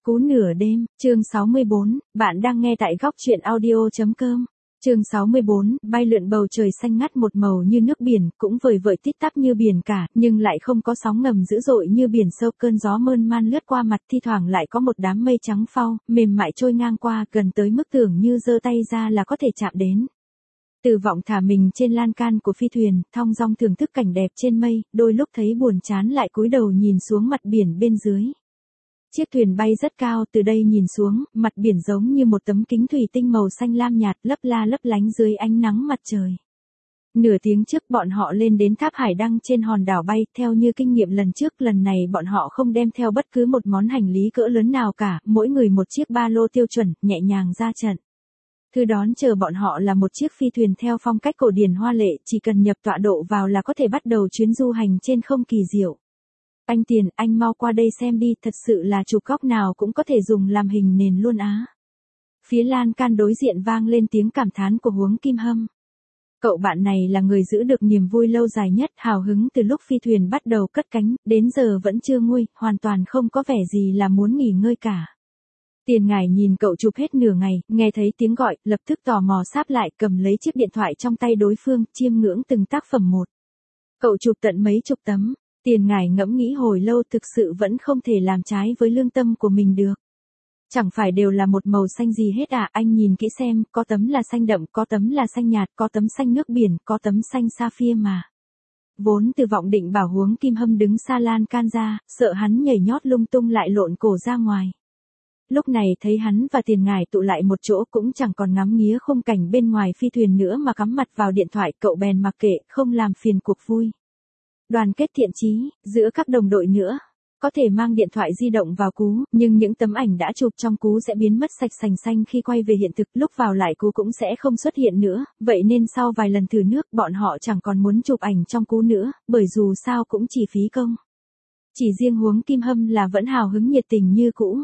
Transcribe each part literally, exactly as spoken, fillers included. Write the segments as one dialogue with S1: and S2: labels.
S1: Cú nửa đêm, chương sáu mươi bốn, bạn đang nghe tại góc truyện audio.com. Chương sáu mươi bốn, bay lượn bầu trời xanh ngắt một màu như nước biển, cũng vời vợi tít tắp như biển cả, nhưng lại không có sóng ngầm dữ dội như biển sâu, cơn gió mơn man lướt qua mặt, thi thoảng lại có một đám mây trắng phau, mềm mại trôi ngang qua, gần tới mức tưởng như giơ tay ra là có thể chạm đến. Từ Vọng thả mình trên lan can của phi thuyền, thong dong thưởng thức cảnh đẹp trên mây, đôi lúc thấy buồn chán lại cúi đầu nhìn xuống mặt biển bên dưới. Chiếc thuyền bay rất cao, từ đây nhìn xuống, mặt biển giống như một tấm kính thủy tinh màu xanh lam nhạt, lấp la lấp lánh dưới ánh nắng mặt trời. Nửa tiếng trước bọn họ lên đến tháp hải đăng trên hòn đảo bay, theo như kinh nghiệm lần trước, lần này bọn họ không đem theo bất cứ một món hành lý cỡ lớn nào cả, mỗi người một chiếc ba lô tiêu chuẩn, nhẹ nhàng ra trận. Thứ đón chờ bọn họ là một chiếc phi thuyền theo phong cách cổ điển hoa lệ, chỉ cần nhập tọa độ vào là có thể bắt đầu chuyến du hành trên không kỳ diệu. Anh Tiền, anh mau qua đây xem đi, thật sự là chụp góc nào cũng có thể dùng làm hình nền luôn á. Phía lan can đối diện vang lên tiếng cảm thán của Huống Kim Hâm. Cậu bạn này là người giữ được niềm vui lâu dài nhất, hào hứng từ lúc phi thuyền bắt đầu cất cánh, đến giờ vẫn chưa nguôi, hoàn toàn không có vẻ gì là muốn nghỉ ngơi cả. Tiền Ngải nhìn cậu chụp hết nửa ngày, nghe thấy tiếng gọi, lập tức tò mò sáp lại, cầm lấy chiếc điện thoại trong tay đối phương, chiêm ngưỡng từng tác phẩm một. Cậu chụp tận mấy chục tấm. Tiền Ngải ngẫm nghĩ hồi lâu, thực sự vẫn không thể làm trái với lương tâm của mình được. Chẳng phải đều là một màu xanh gì hết à, anh nhìn kỹ xem, có tấm là xanh đậm, có tấm là xanh nhạt, có tấm xanh nước biển, có tấm xanh sapphire mà. Vốn Từ Vọng định bảo Huống Kim Hâm đứng xa lan can ra, sợ hắn nhảy nhót lung tung lại lộn cổ ra ngoài. Lúc này thấy hắn và Tiền Ngải tụ lại một chỗ, cũng chẳng còn ngắm nghía khung cảnh bên ngoài phi thuyền nữa mà cắm mặt vào điện thoại, cậu bèn mặc kệ, không làm phiền cuộc vui. Đoàn kết thiện chí, giữa các đồng đội nữa. Có thể mang điện thoại di động vào cú, nhưng những tấm ảnh đã chụp trong cú sẽ biến mất sạch sành xanh khi quay về hiện thực, lúc vào lại cú cũng sẽ không xuất hiện nữa, vậy nên sau vài lần thử nước, bọn họ chẳng còn muốn chụp ảnh trong cú nữa, bởi dù sao cũng chỉ phí công. Chỉ riêng Huống Kim Hâm là vẫn hào hứng nhiệt tình như cũ.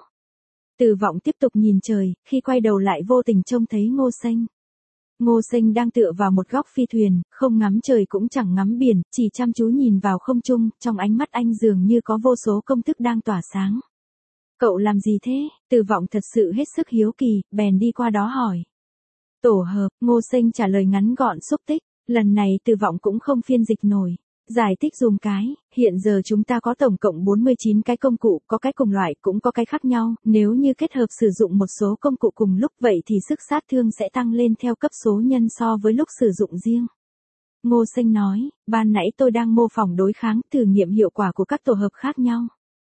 S1: Từ Vọng tiếp tục nhìn trời, khi quay đầu lại vô tình trông thấy Ngô Sênh. Ngô Sênh đang tựa vào một góc phi thuyền, không ngắm trời cũng chẳng ngắm biển, chỉ chăm chú nhìn vào không trung, trong ánh mắt anh dường như có vô số công thức đang tỏa sáng. Cậu làm gì thế? Từ Vọng thật sự hết sức hiếu kỳ, bèn đi qua đó hỏi. Tổ hợp, Ngô Sênh trả lời ngắn gọn xúc tích, lần này Từ Vọng cũng không phiên dịch nổi. Giải thích dùm cái, hiện giờ chúng ta có tổng cộng bốn mươi chín cái công cụ, có cái cùng loại cũng có cái khác nhau, nếu như kết hợp sử dụng một số công cụ cùng lúc vậy thì sức sát thương sẽ tăng lên theo cấp số nhân so với lúc sử dụng riêng. Ngô Sênh nói, ban nãy tôi đang mô phỏng đối kháng, thử nghiệm hiệu quả của các tổ hợp khác nhau.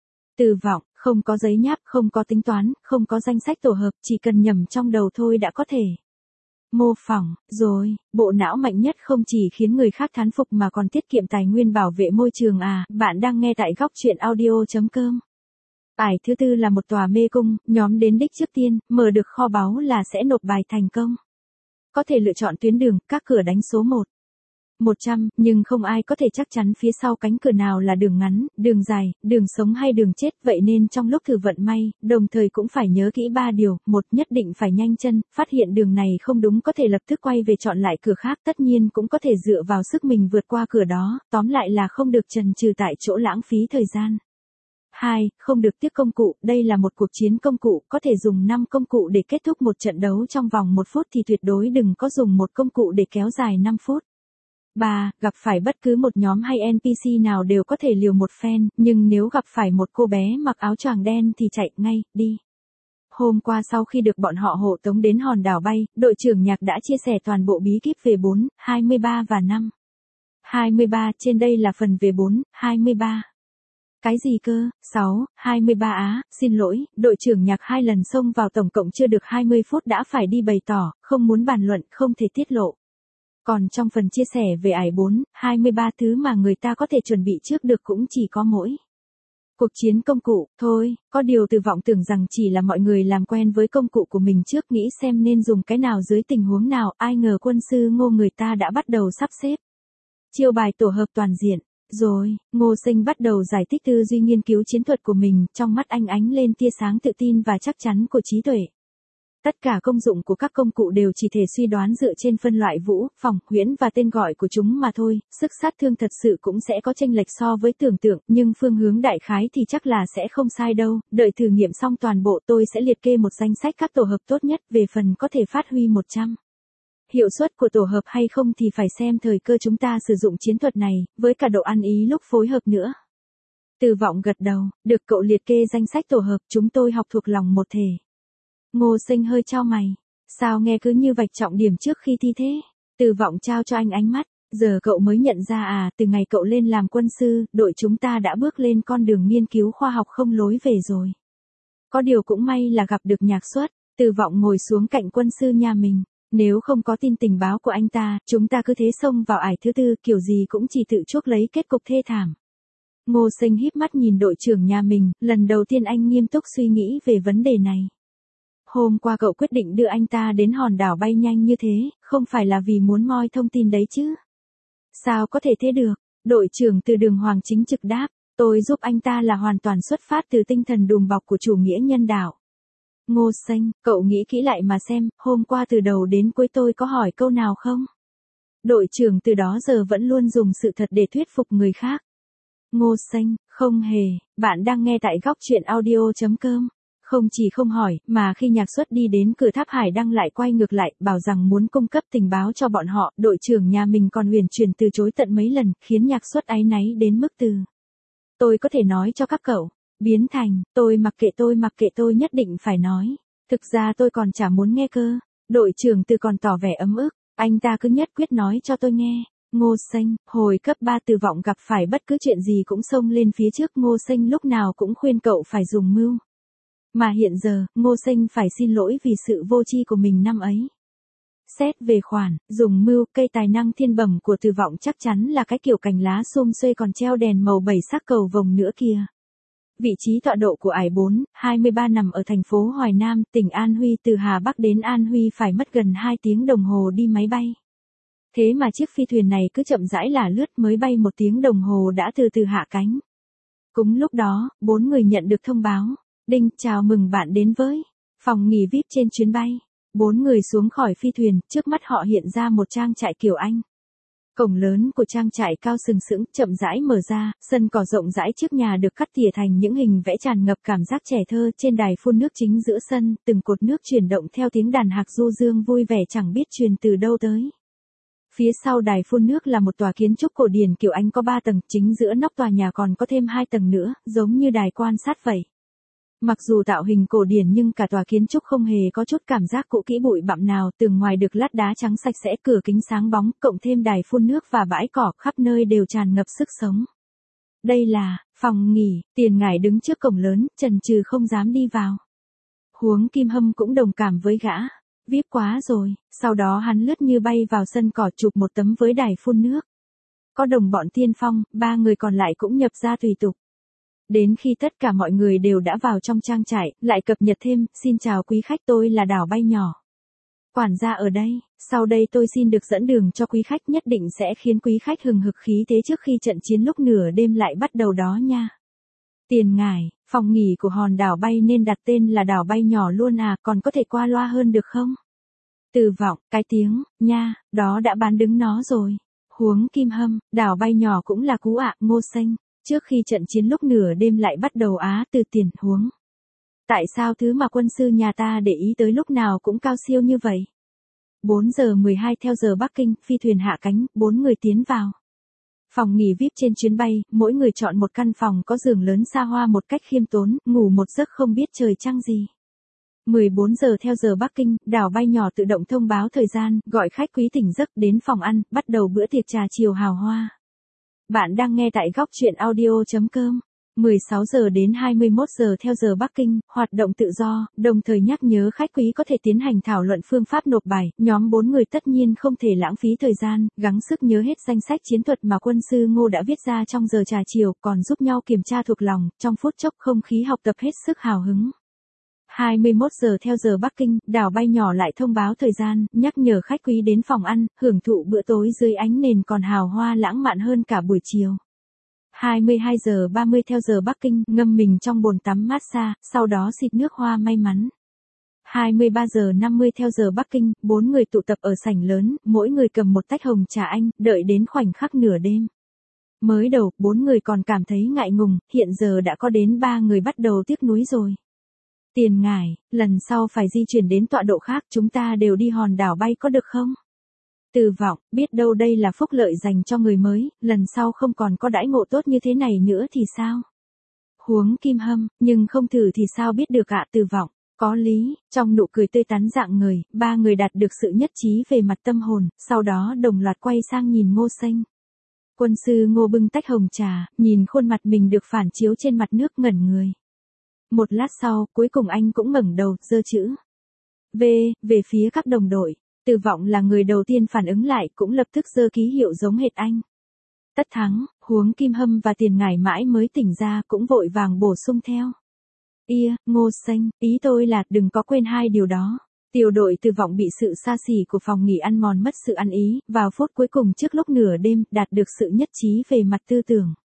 S1: Từ Vọng, không có giấy nháp, không có tính toán, không có danh sách tổ hợp, chỉ cần nhẩm trong đầu thôi đã có thể. Mô phỏng, rồi, bộ não mạnh nhất không chỉ khiến người khác thán phục mà còn tiết kiệm tài nguyên bảo vệ môi trường à, bạn đang nghe tại góc truyện audio.com. Ải thứ tư là một tòa mê cung, nhóm đến đích trước tiên, mở được kho báu là sẽ nộp bài thành công. Có thể lựa chọn tuyến đường, các cửa đánh số một. một trăm, nhưng không ai có thể chắc chắn phía sau cánh cửa nào là đường ngắn, đường dài, đường sống hay đường chết, vậy nên trong lúc thử vận may, đồng thời cũng phải nhớ kỹ ba điều, một nhất định phải nhanh chân, phát hiện đường này không đúng có thể lập tức quay về chọn lại cửa khác, tất nhiên cũng có thể dựa vào sức mình vượt qua cửa đó, tóm lại là không được chần chừ tại chỗ lãng phí thời gian. hai. Không được tiếc công cụ, đây là một cuộc chiến công cụ, có thể dùng năm công cụ để kết thúc một trận đấu trong vòng một phút thì tuyệt đối đừng có dùng một công cụ để kéo dài năm phút. ba. Gặp phải bất cứ một nhóm hay en pê xê nào đều có thể liều một phen, nhưng nếu gặp phải một cô bé mặc áo choàng đen thì chạy ngay, đi. Hôm qua sau khi được bọn họ hộ tống đến hòn đảo bay, đội trưởng Nhạc đã chia sẻ toàn bộ bí kíp về bốn, hai mươi ba và năm. hai mươi ba, trên đây là phần về bốn, hai mươi ba. Cái gì cơ? sáu, hai mươi ba á, xin lỗi, đội trưởng Nhạc hai lần xông vào tổng cộng chưa được hai mươi phút đã phải đi bày tỏ, không muốn bàn luận, không thể tiết lộ. Còn trong phần chia sẻ về ải bốn, hai mươi ba thứ mà người ta có thể chuẩn bị trước được cũng chỉ có mỗi. Cuộc chiến công cụ, thôi, có điều Từ Vọng tưởng rằng chỉ là mọi người làm quen với công cụ của mình trước nghĩ xem nên dùng cái nào dưới tình huống nào, ai ngờ quân sư Ngô người ta đã bắt đầu sắp xếp. Chiêu bài tổ hợp toàn diện, rồi, Ngô Sênh bắt đầu giải thích tư duy nghiên cứu chiến thuật của mình, trong mắt anh ánh lên tia sáng tự tin và chắc chắn của trí tuệ. Tất cả công dụng của các công cụ đều chỉ thể suy đoán dựa trên phân loại vũ, phòng, huyễn và tên gọi của chúng mà thôi, sức sát thương thật sự cũng sẽ có chênh lệch so với tưởng tượng, nhưng phương hướng đại khái thì chắc là sẽ không sai đâu, đợi thử nghiệm xong toàn bộ tôi sẽ liệt kê một danh sách các tổ hợp tốt nhất, về phần có thể phát huy một trăm. Hiệu suất của tổ hợp hay không thì phải xem thời cơ chúng ta sử dụng chiến thuật này, với cả độ ăn ý lúc phối hợp nữa. Từ Vọng gật đầu, được cậu liệt kê danh sách tổ hợp, chúng tôi học thuộc lòng một thể. Ngô Sinh hơi chau mày. Sao nghe cứ như vạch trọng điểm trước khi thi thế? Từ Vọng trao cho anh ánh mắt. Giờ cậu mới nhận ra à, từ ngày cậu lên làm quân sư, đội chúng ta đã bước lên con đường nghiên cứu khoa học không lối về rồi. Có điều cũng may là gặp được Nhạc Xuất. Từ Vọng ngồi xuống cạnh quân sư nhà mình. Nếu không có tin tình báo của anh ta, chúng ta cứ thế xông vào ải thứ tư, kiểu gì cũng chỉ tự chuốc lấy kết cục thê thảm. Ngô Sinh híp mắt nhìn đội trưởng nhà mình, lần đầu tiên anh nghiêm túc suy nghĩ về vấn đề này. Hôm qua cậu quyết định đưa anh ta đến hòn đảo bay nhanh như thế, không phải là vì muốn moi thông tin đấy chứ? Sao có thể thế được? Đội trưởng Từ Đường Hoàng chính trực đáp, tôi giúp anh ta là hoàn toàn xuất phát từ tinh thần đùm bọc của chủ nghĩa nhân đạo. Ngô Sinh, cậu nghĩ kỹ lại mà xem, hôm qua từ đầu đến cuối tôi có hỏi câu nào không? Đội trưởng từ đó giờ vẫn luôn dùng sự thật để thuyết phục người khác. Ngô Sinh, không hề, bạn đang nghe tại góc truyện audio chấm com. Không chỉ không hỏi, mà khi Nhạc Xuất đi đến cửa tháp Hải Đăng lại quay ngược lại, bảo rằng muốn cung cấp tình báo cho bọn họ, đội trưởng nhà mình còn huyền chuyển từ chối tận mấy lần, khiến Nhạc Xuất áy náy đến mức từ. Tôi có thể nói cho các cậu, biến thành, tôi mặc kệ tôi mặc kệ tôi nhất định phải nói. Thực ra tôi còn chả muốn nghe cơ. Đội trưởng Từ còn tỏ vẻ ấm ức, anh ta cứ nhất quyết nói cho tôi nghe. Ngô Sinh, hồi cấp ba Từ Vọng gặp phải bất cứ chuyện gì cũng xông lên phía trước, Ngô Sinh lúc nào cũng khuyên cậu phải dùng mưu. Mà hiện giờ, Ngô Sinh phải xin lỗi vì sự vô tri của mình năm ấy. Xét về khoản, dùng mưu, cây tài năng thiên bẩm của Từ Vọng chắc chắn là cái kiểu cành lá xum xuê còn treo đèn màu bảy sắc cầu vồng nữa kìa. Vị trí tọa độ của ải bốn, hai mươi ba nằm ở thành phố Hoài Nam, tỉnh An Huy, từ Hà Bắc đến An Huy phải mất gần hai tiếng đồng hồ đi máy bay. Thế mà chiếc phi thuyền này cứ chậm rãi là lướt, mới bay một tiếng đồng hồ đã từ từ hạ cánh. Cũng lúc đó, bốn người nhận được thông báo. Đinh, chào mừng bạn đến với phòng nghỉ vi ai pi trên chuyến bay. Bốn người xuống khỏi phi thuyền, trước mắt họ hiện ra một trang trại kiểu Anh. Cổng lớn của trang trại cao sừng sững, chậm rãi mở ra, sân cỏ rộng rãi trước nhà được cắt tỉa thành những hình vẽ tràn ngập cảm giác trẻ thơ, trên đài phun nước chính giữa sân, từng cột nước chuyển động theo tiếng đàn hạc du dương vui vẻ chẳng biết truyền từ đâu tới. Phía sau đài phun nước là một tòa kiến trúc cổ điển kiểu Anh có ba tầng, chính giữa nóc tòa nhà còn có thêm hai tầng nữa, giống như đài quan sát vậy. Mặc dù tạo hình cổ điển nhưng cả tòa kiến trúc không hề có chút cảm giác cũ kỹ bụi bặm nào, tường ngoài được lát đá trắng sạch sẽ, cửa kính sáng bóng, cộng thêm đài phun nước và bãi cỏ khắp nơi đều tràn ngập sức sống. Đây là phòng nghỉ, Tiền Ngải đứng trước cổng lớn, chần chừ không dám đi vào. Huống Kim Hâm cũng đồng cảm với gã, vi ai pi quá rồi, sau đó hắn lướt như bay vào sân cỏ chụp một tấm với đài phun nước. Có đồng bọn tiên phong, ba người còn lại cũng nhập ra tùy tục. Đến khi tất cả mọi người đều đã vào trong trang trại, lại cập nhật thêm, xin chào quý khách, tôi là Đảo Bay Nhỏ. Quản gia ở đây, sau đây tôi xin được dẫn đường cho quý khách, nhất định sẽ khiến quý khách hừng hực khí thế trước khi trận chiến lúc nửa đêm lại bắt đầu đó nha. Tiền Ngải, phòng nghỉ của hòn đảo bay nên đặt tên là Đảo Bay Nhỏ luôn à, còn có thể qua loa hơn được không? Từ Vọng, cái tiếng, nha, đó đã bán đứng nó rồi. Huống Kim Hâm, Đảo Bay Nhỏ cũng là cú ạ. Ngô Sinh, trước khi trận chiến lúc nửa đêm lại bắt đầu á. Từ Tiền, huống. Tại sao thứ mà quân sư nhà ta để ý tới lúc nào cũng cao siêu như vậy? bốn giờ mười hai theo giờ Bắc Kinh, phi thuyền hạ cánh, bốn người tiến vào. Phòng nghỉ vi ai pi trên chuyến bay, mỗi người chọn một căn phòng có giường lớn xa hoa một cách khiêm tốn, ngủ một giấc không biết trời trăng gì. mười bốn giờ theo giờ Bắc Kinh, Đảo Bay Nhỏ tự động thông báo thời gian, gọi khách quý tỉnh giấc đến phòng ăn, bắt đầu bữa tiệc trà chiều hào hoa. Bạn đang nghe tại góc truyện audio chấm com. mười sáu giờ đến hai mươi mốt giờ theo giờ Bắc Kinh, hoạt động tự do, đồng thời nhắc nhớ khách quý có thể tiến hành thảo luận phương pháp nộp bài, nhóm bốn người tất nhiên không thể lãng phí thời gian, gắng sức nhớ hết danh sách chiến thuật mà quân sư Ngô đã viết ra trong giờ trà chiều, còn giúp nhau kiểm tra thuộc lòng, trong phút chốc không khí học tập hết sức hào hứng. hai mươi mốt giờ theo giờ Bắc Kinh, Đảo Bay Nhỏ lại thông báo thời gian, nhắc nhở khách quý đến phòng ăn, hưởng thụ bữa tối dưới ánh nền còn hào hoa lãng mạn hơn cả buổi chiều. hai mươi hai giờ ba mươi theo giờ Bắc Kinh, ngâm mình trong bồn tắm massage, sau đó xịt nước hoa may mắn. hai mươi ba giờ năm mươi theo giờ Bắc Kinh, bốn người tụ tập ở sảnh lớn, mỗi người cầm một tách hồng trà Anh, đợi đến khoảnh khắc nửa đêm. Mới đầu, bốn người còn cảm thấy ngại ngùng, hiện giờ đã có đến ba người bắt đầu tiếc nuối rồi. Tiền ngải, lần sau phải di chuyển đến tọa độ khác, chúng ta đều đi hòn đảo bay có được không? Từ Vọng, biết đâu đây là phúc lợi dành cho người mới, lần sau không còn có đãi ngộ tốt như thế này nữa thì sao? Huống Kim Hâm, nhưng không thử thì sao biết được ạ. Từ Vọng, có lý, trong nụ cười tươi tắn dạng người, ba người đạt được sự nhất trí về mặt tâm hồn, sau đó đồng loạt quay sang nhìn Ngô Xanh. Quân sư Ngô bưng tách hồng trà, nhìn khuôn mặt mình được phản chiếu trên mặt nước ngẩn người. Một lát sau, cuối cùng anh cũng ngẩng đầu, giơ chữ V, về phía các đồng đội. Từ Vọng là người đầu tiên phản ứng lại, cũng lập tức giơ ký hiệu giống hệt anh. Tất Thắng, Huống Kim Hâm và Tiền Ngải mãi mới tỉnh ra cũng vội vàng bổ sung theo. Ia, Ngô Xanh, ý tôi là đừng có quên hai điều đó. Tiểu đội Từ Vọng bị sự xa xỉ của phòng nghỉ ăn mòn mất sự ăn ý, vào phút cuối cùng trước lúc nửa đêm, đạt được sự nhất trí về mặt tư tưởng.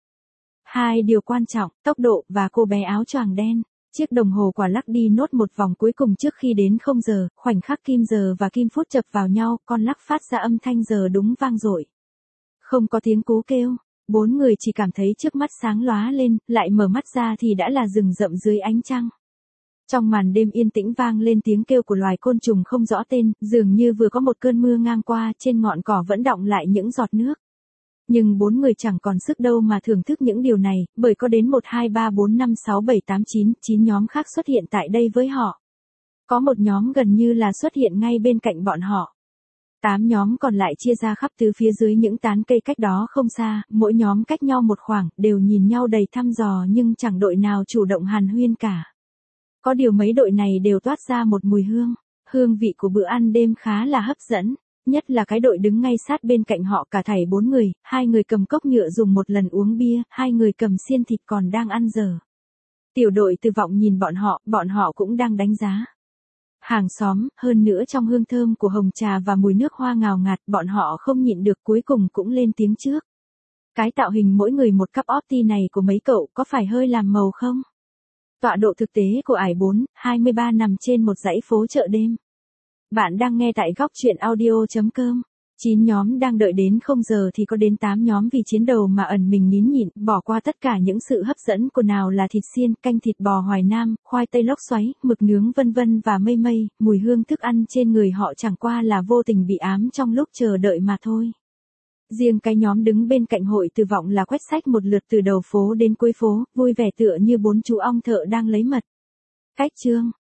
S1: Hai điều quan trọng, tốc độ và cô bé áo choàng đen. Chiếc đồng hồ quả lắc đi nốt một vòng cuối cùng trước khi đến không giờ, khoảnh khắc kim giờ và kim phút chập vào nhau, con lắc phát ra âm thanh giờ đúng vang dội. Không có tiếng cú kêu, bốn người chỉ cảm thấy trước mắt sáng lóa lên, lại mở mắt ra thì đã là rừng rậm dưới ánh trăng. Trong màn đêm yên tĩnh vang lên tiếng kêu của loài côn trùng không rõ tên, dường như vừa có một cơn mưa ngang qua, trên ngọn cỏ vẫn đọng lại những giọt nước. Nhưng bốn người chẳng còn sức đâu mà thưởng thức những điều này, bởi có đến một hai ba bốn năm sáu bảy tám chín, chín nhóm khác xuất hiện tại đây với họ. Có một nhóm gần như là xuất hiện ngay bên cạnh bọn họ. Tám nhóm còn lại chia ra khắp tứ phía dưới những tán cây cách đó không xa, mỗi nhóm cách nhau một khoảng, đều nhìn nhau đầy thăm dò nhưng chẳng đội nào chủ động hàn huyên cả. Có điều mấy đội này đều toát ra một mùi hương, hương vị của bữa ăn đêm khá là hấp dẫn. Nhất là cái đội đứng ngay sát bên cạnh họ cả thảy bốn người, hai người cầm cốc nhựa dùng một lần uống bia, hai người cầm xiên thịt còn đang ăn dở. Tiểu đội Từ Vọng nhìn bọn họ, bọn họ cũng đang đánh giá. Hàng xóm, hơn nữa trong hương thơm của hồng trà và mùi nước hoa ngào ngạt, bọn họ không nhịn được cuối cùng cũng lên tiếng trước. Cái tạo hình mỗi người một cup opti này của mấy cậu có phải hơi làm màu không? Tọa độ thực tế của ải bốn, hai mươi ba nằm trên một dãy phố chợ đêm. Bạn đang nghe tại góc truyện audio chấm com. chín nhóm đang đợi đến không giờ thì có đến tám nhóm vì chiến đầu mà ẩn mình nín nhịn, bỏ qua tất cả những sự hấp dẫn của nào là thịt xiên, canh thịt bò Hoài Nam, khoai tây lóc xoáy, mực nướng vân vân và mây mây, mùi hương thức ăn trên người họ chẳng qua là vô tình bị ám trong lúc chờ đợi mà thôi. Riêng cái nhóm đứng bên cạnh hội Từ Vọng là quét sách một lượt từ đầu phố đến cuối phố, vui vẻ tựa như bốn chú ong thợ đang lấy mật. Cách chương